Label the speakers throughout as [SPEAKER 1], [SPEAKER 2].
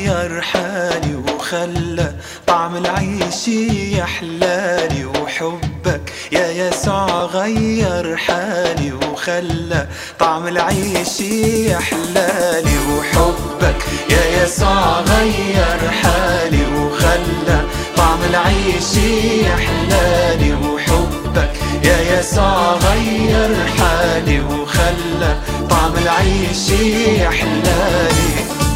[SPEAKER 1] غير حالي وخلى طعم العيش يحلالي، وحبك يا يسوع غير حالي وخلى طعم العيش يحلالي، وحبك يا يسوع غير حالي وخلى طعم العيش يحلالي، وحبك يا يسوع غير حالي وخلى طعم العيش يحلالي.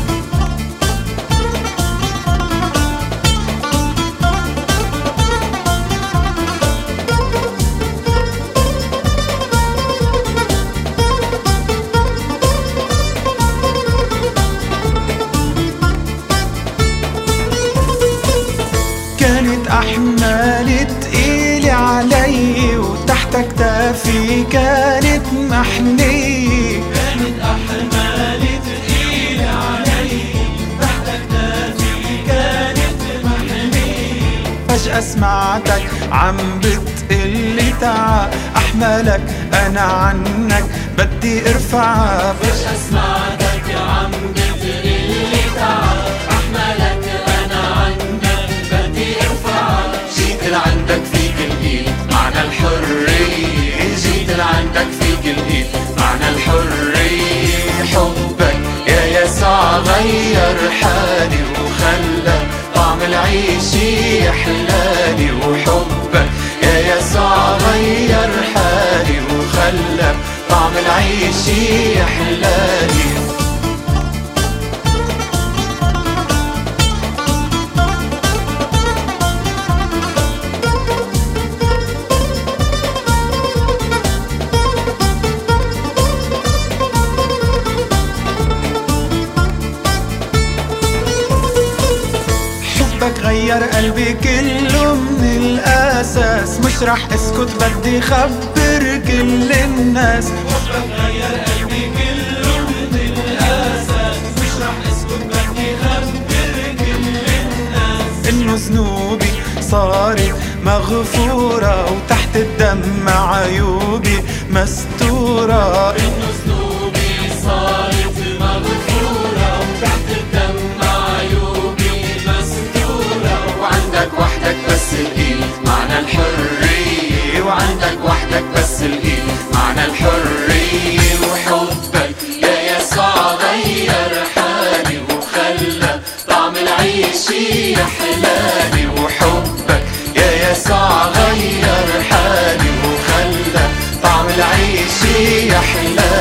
[SPEAKER 1] كانت أحمالي تقيلة علي وتحت أكتافي كانت محنية،
[SPEAKER 2] كانت أحمالي تقيلة علي تحت أكتافي كانت محنية.
[SPEAKER 1] فجأة سمعتك عم بتقلي تعا أحملك أنا عنك بدي ارفعها.
[SPEAKER 2] فجأة سمعتك عم بتقلي تعا أحملك أنا عنك بدي ارفعها.
[SPEAKER 1] جيت لعندك فيك الإيد معنى الحرية، جيت لعندك فيك الإيد معنى الحرية. حبك يا يسوع غير حالي وخلى طعم العيش يحلالي، وحبك يا يسوع غير حالي وخلى طعم العيش يحلالي. حبك غير قلبي كله من الأساس، مش رح اسكت بدي خبر كل الناس.
[SPEAKER 2] حبك غير قلبي كله من الأساس، مش رح اسكت بدي خبر كل الناس.
[SPEAKER 1] إنه ذنوبي صارت مغفورة وتحت الدم عيوبي مستورة.
[SPEAKER 2] إنه ذنوبي صارت مغفورة وتحت الدم عيوبي مستورة.
[SPEAKER 1] وعندك وحدك بس الإيد معنى الحرية، وعندك وحدك بس الإيد معنى الحرية. وحبك يا يسوع غير حالي وخلى طعم العيش يحلالي، وحبك يا يسوع غير حالي وخلى طعم العيش يحلالي.